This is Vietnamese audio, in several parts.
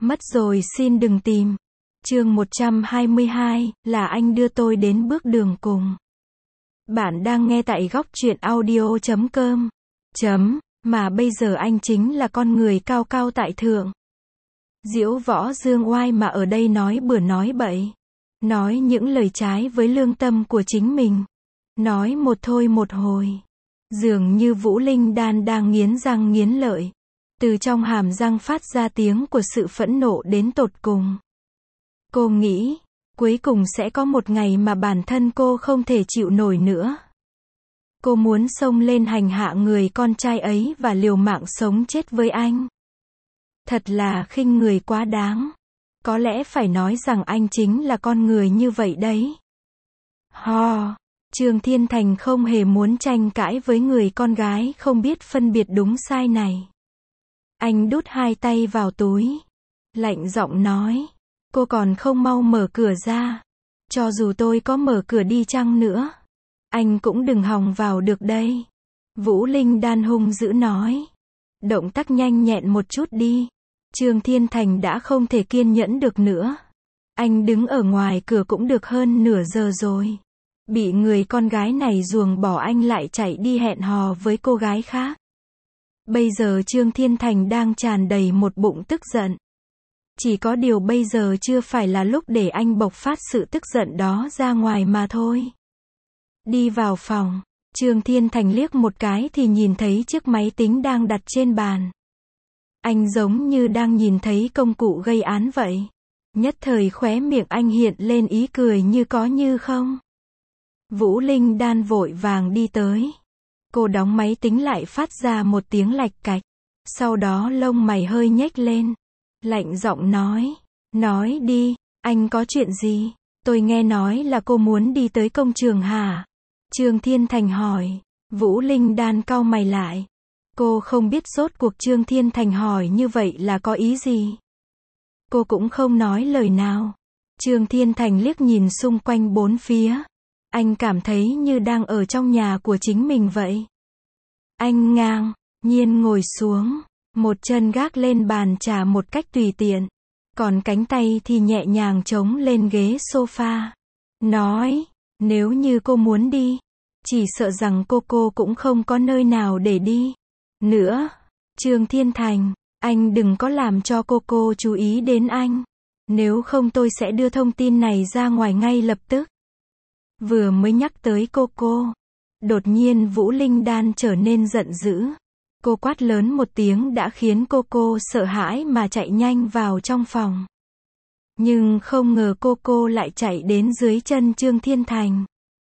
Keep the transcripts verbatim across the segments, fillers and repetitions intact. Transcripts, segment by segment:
Mất rồi xin đừng tìm. Chương một trăm hai mươi hai, là anh đưa tôi đến bước đường cùng. Bạn đang nghe tại góc truyện audio chấm com. Chấm, mà bây giờ anh chính là con người cao cao tại thượng. Diễu võ dương oai mà ở đây nói bừa nói bậy. Nói những lời trái với lương tâm của chính mình. Nói một thôi một hồi. Dường như Vũ Linh Đan đang nghiến răng nghiến lợi. Từ trong hàm răng phát ra tiếng của sự phẫn nộ đến tột cùng. Cô nghĩ, cuối cùng sẽ có một ngày mà bản thân cô không thể chịu nổi nữa. Cô muốn xông lên hành hạ người con trai ấy và liều mạng sống chết với anh. Thật là khinh người quá đáng. Có lẽ phải nói rằng anh chính là con người như vậy đấy. Ho, Trương Thiên Thành không hề muốn tranh cãi với người con gái không biết phân biệt đúng sai này. Anh đút hai tay vào túi. Lạnh giọng nói. Cô còn không mau mở cửa ra. Cho dù tôi có mở cửa đi chăng nữa. Anh cũng đừng hòng vào được đây. Vũ Linh Đan hung dữ nói. Động tác nhanh nhẹn một chút đi. Trương Thiên Thành đã không thể kiên nhẫn được nữa. Anh đứng ở ngoài cửa cũng được hơn nửa giờ rồi. Bị người con gái này ruồng bỏ anh lại chạy đi hẹn hò với cô gái khác. Bây giờ Trương Thiên Thành đang tràn đầy một bụng tức giận. Chỉ có điều bây giờ chưa phải là lúc để anh bộc phát sự tức giận đó ra ngoài mà thôi. Đi vào phòng, Trương Thiên Thành liếc một cái thì nhìn thấy chiếc máy tính đang đặt trên bàn. Anh giống như đang nhìn thấy công cụ gây án vậy. Nhất thời khóe miệng anh hiện lên ý cười như có như không. Vũ Linh Đan vội vàng đi tới. Cô đóng máy tính lại phát ra một tiếng lạch cạch. Sau đó lông mày hơi nhếch lên. Lạnh giọng nói. Nói đi, anh có chuyện gì? Tôi nghe nói là cô muốn đi tới công trường hả? Trương Thiên Thành hỏi. Vũ Linh Đan cau mày lại. Cô không biết rốt cuộc Trương Thiên Thành hỏi như vậy là có ý gì. Cô cũng không nói lời nào. Trương Thiên Thành liếc nhìn xung quanh bốn phía. Anh cảm thấy như đang ở trong nhà của chính mình vậy. Anh ngang nhiên ngồi xuống. Một chân gác lên bàn trà một cách tùy tiện. Còn cánh tay thì nhẹ nhàng chống lên ghế sofa. Nói, nếu như cô muốn đi. Chỉ sợ rằng cô cô cũng không có nơi nào để đi. Nữa, Trương Thiên Thành, anh đừng có làm cho cô cô chú ý đến anh. Nếu không tôi sẽ đưa thông tin này ra ngoài ngay lập tức. Vừa mới nhắc tới cô cô. Đột nhiên Vũ Linh Đan trở nên giận dữ. Cô quát lớn một tiếng đã khiến cô cô sợ hãi mà chạy nhanh vào trong phòng. Nhưng không ngờ cô cô lại chạy đến dưới chân Trương Thiên Thành.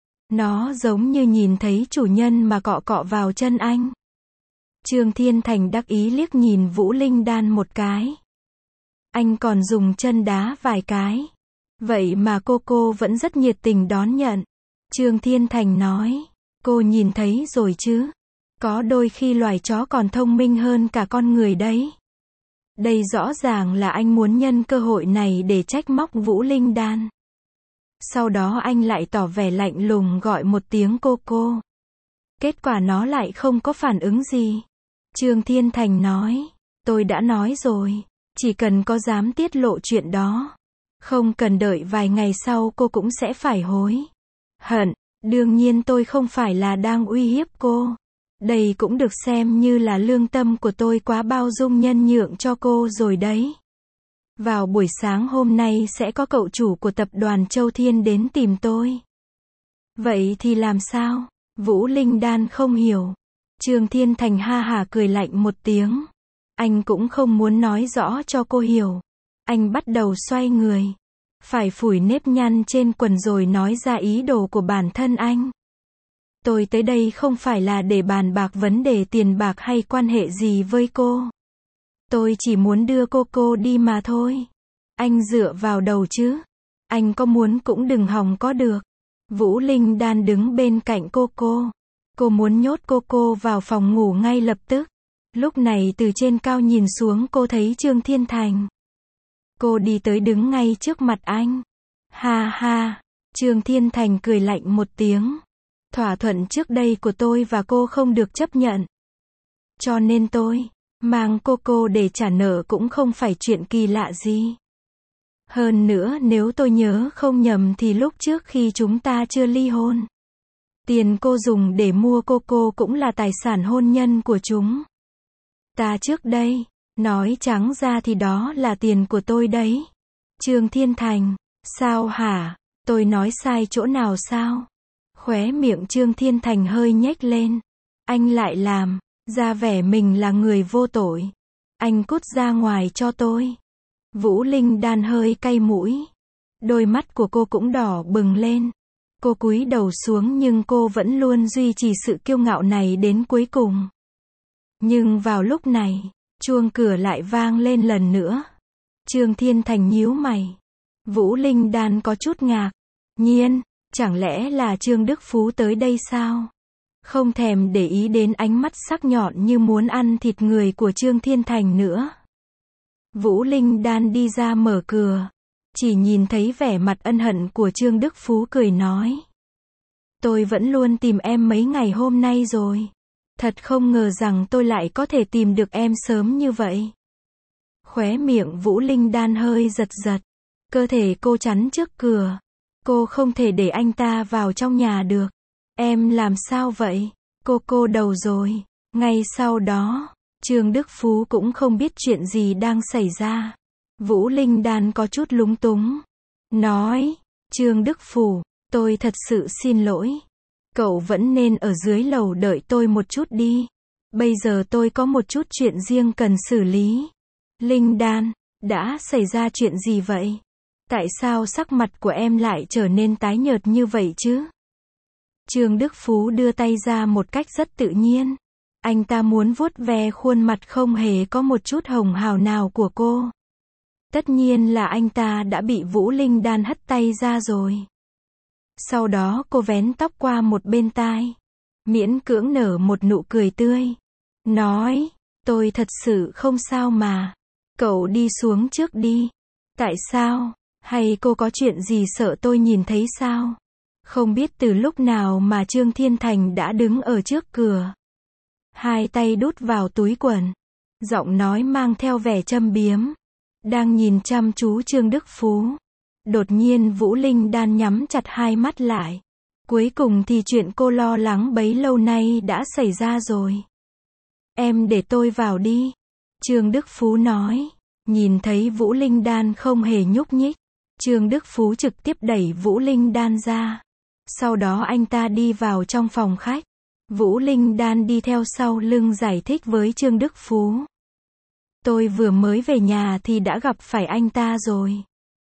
Nó giống như nhìn thấy chủ nhân mà cọ cọ vào chân anh. Trương Thiên Thành đắc ý liếc nhìn Vũ Linh Đan một cái. Anh còn dùng chân đá vài cái. Vậy mà cô cô vẫn rất nhiệt tình đón nhận. Trương Thiên Thành nói. Cô nhìn thấy rồi chứ. Có đôi khi loài chó còn thông minh hơn cả con người đấy. Đây rõ ràng là anh muốn nhân cơ hội này để trách móc Vũ Linh Đan. Sau đó anh lại tỏ vẻ lạnh lùng gọi một tiếng cô cô. Kết quả nó lại không có phản ứng gì. Trương Thiên Thành nói. Tôi đã nói rồi. Chỉ cần có dám tiết lộ chuyện đó. Không cần đợi vài ngày sau cô cũng sẽ phải hối hận. Đương nhiên tôi không phải là đang uy hiếp cô. Đây cũng được xem như là lương tâm của tôi quá bao dung nhân nhượng cho cô rồi đấy. Vào buổi sáng hôm nay sẽ có cậu chủ của tập đoàn Châu Thiên đến tìm tôi. Vậy thì làm sao? Vũ Linh Đan không hiểu. Trương Thiên Thành ha hả cười lạnh một tiếng. Anh cũng không muốn nói rõ cho cô hiểu. Anh bắt đầu xoay người. Phải phủi nếp nhăn trên quần rồi nói ra ý đồ của bản thân anh. Tôi tới đây không phải là để bàn bạc vấn đề tiền bạc hay quan hệ gì với cô. Tôi chỉ muốn đưa cô cô đi mà thôi. Anh dựa vào đầu chứ. Anh có muốn cũng đừng hòng có được. Vũ Linh Đan đứng bên cạnh cô cô. Cô muốn nhốt cô cô vào phòng ngủ ngay lập tức. Lúc này từ trên cao nhìn xuống cô thấy Trương Thiên Thành. Cô đi tới đứng ngay trước mặt anh. Ha ha. Trương Thiên Thành cười lạnh một tiếng. Thỏa thuận trước đây của tôi và cô không được chấp nhận. Cho nên tôi Mang cô cô để trả nợ cũng không phải chuyện kỳ lạ gì. Hơn nữa nếu tôi nhớ không nhầm thì lúc trước khi chúng ta chưa ly hôn, tiền cô dùng để mua cô cô cũng là tài sản hôn nhân của chúng ta trước đây. Nói trắng ra thì đó là tiền của tôi đấy. Trương Thiên Thành, sao hả? Tôi nói sai chỗ nào sao? Khóe miệng Trương Thiên Thành hơi nhếch lên. Anh lại làm ra vẻ mình là người vô tội. Anh cút ra ngoài cho tôi. Vũ Linh Đan hơi cay mũi. Đôi mắt của cô cũng đỏ bừng lên. Cô cúi đầu xuống nhưng cô vẫn luôn duy trì sự kiêu ngạo này đến cuối cùng. Nhưng vào lúc này, chuông cửa lại vang lên lần nữa. Trương Thiên Thành nhíu mày. Vũ Linh Đan có chút ngạc nhiên, chẳng lẽ là Trương Đức Phú tới đây sao? Không thèm để ý đến ánh mắt sắc nhọn như muốn ăn thịt người của Trương Thiên Thành nữa. Vũ Linh Đan đi ra mở cửa, chỉ nhìn thấy vẻ mặt ân hận của Trương Đức Phú cười nói. Tôi vẫn luôn tìm em mấy ngày hôm nay rồi. Thật không ngờ rằng tôi lại có thể tìm được em sớm như vậy. Khóe miệng Vũ Linh Đan hơi giật giật. Cơ thể cô chắn trước cửa. Cô không thể để anh ta vào trong nhà được. Em làm sao vậy? Cô cô đầu rồi. Ngay sau đó, Trương Đức Phú cũng không biết chuyện gì đang xảy ra. Vũ Linh Đan có chút lúng túng. Nói, Trương Đức Phú, tôi thật sự xin lỗi. Cậu vẫn nên ở dưới lầu đợi tôi một chút đi. Bây giờ tôi có một chút chuyện riêng cần xử lý. Linh Đan, đã xảy ra chuyện gì vậy? Tại sao sắc mặt của em lại trở nên tái nhợt như vậy chứ? Trương Đức Phú đưa tay ra một cách rất tự nhiên. Anh ta muốn vuốt ve khuôn mặt không hề có một chút hồng hào nào của cô. Tất nhiên là anh ta đã bị Vũ Linh Đan hất tay ra rồi. Sau đó cô vén tóc qua một bên tai. Miễn cưỡng nở một nụ cười tươi. Nói, tôi thật sự không sao mà. Cậu đi xuống trước đi. Tại sao? Hay cô có chuyện gì sợ tôi nhìn thấy sao? Không biết từ lúc nào mà Trương Thiên Thành đã đứng ở trước cửa. Hai tay đút vào túi quần. Giọng nói mang theo vẻ châm biếm. Đang nhìn chăm chú Trương Đức Phú. Đột nhiên Vũ Linh Đan nhắm chặt hai mắt lại. Cuối cùng thì chuyện cô lo lắng bấy lâu nay đã xảy ra rồi. Em để tôi vào đi. Trương Đức Phú nói. Nhìn thấy Vũ Linh Đan không hề nhúc nhích. Trương Đức Phú trực tiếp đẩy Vũ Linh Đan ra. Sau đó anh ta đi vào trong phòng khách. Vũ Linh Đan đi theo sau lưng giải thích với Trương Đức Phú. Tôi vừa mới về nhà thì đã gặp phải anh ta rồi.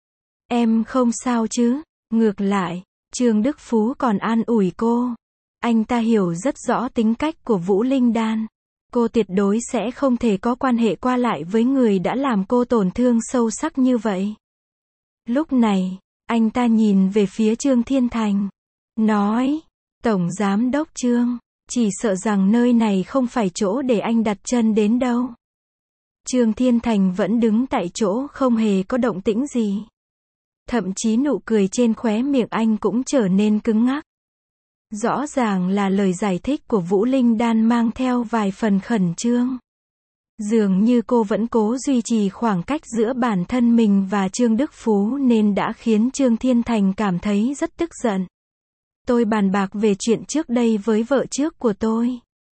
Em không sao chứ? Ngược lại, Trương Đức Phú còn an ủi cô. Anh ta hiểu rất rõ tính cách của Vũ Linh Đan. Cô tuyệt đối sẽ không thể có quan hệ qua lại với người đã làm cô tổn thương sâu sắc như vậy. Lúc này, anh ta nhìn về phía Trương Thiên Thành. Nói, Tổng Giám đốc Trương, chỉ sợ rằng nơi này không phải chỗ để anh đặt chân đến đâu. Trương Thiên Thành vẫn đứng tại chỗ không hề có động tĩnh gì. Thậm chí nụ cười trên khóe miệng anh cũng trở nên cứng ngắc. Rõ ràng là lời giải thích của Vũ Linh Đan mang theo vài phần khẩn trương. Dường như cô vẫn cố duy trì khoảng cách giữa bản thân mình và Trương Đức Phú nên đã khiến Trương Thiên Thành cảm thấy rất tức giận. Tôi bàn bạc về chuyện trước đây với vợ trước của tôi.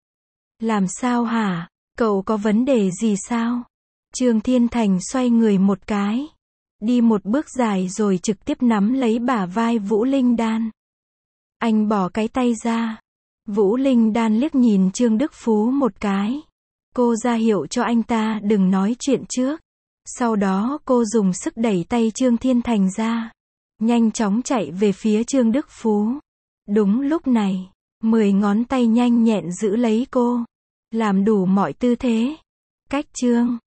Làm sao hả? Cậu có vấn đề gì sao? Trương Thiên Thành xoay người một cái. Đi một bước dài rồi trực tiếp nắm lấy bả vai Vũ Linh Đan. Anh bỏ cái tay ra. Vũ Linh Đan liếc nhìn Trương Đức Phú một cái. Cô ra hiệu cho anh ta đừng nói chuyện trước. Sau đó cô dùng sức đẩy tay Trương Thiên Thành ra. Nhanh chóng chạy về phía Trương Đức Phú. Đúng lúc này, mười ngón tay nhanh nhẹn giữ lấy cô. Làm đủ mọi tư thế. Cách Trương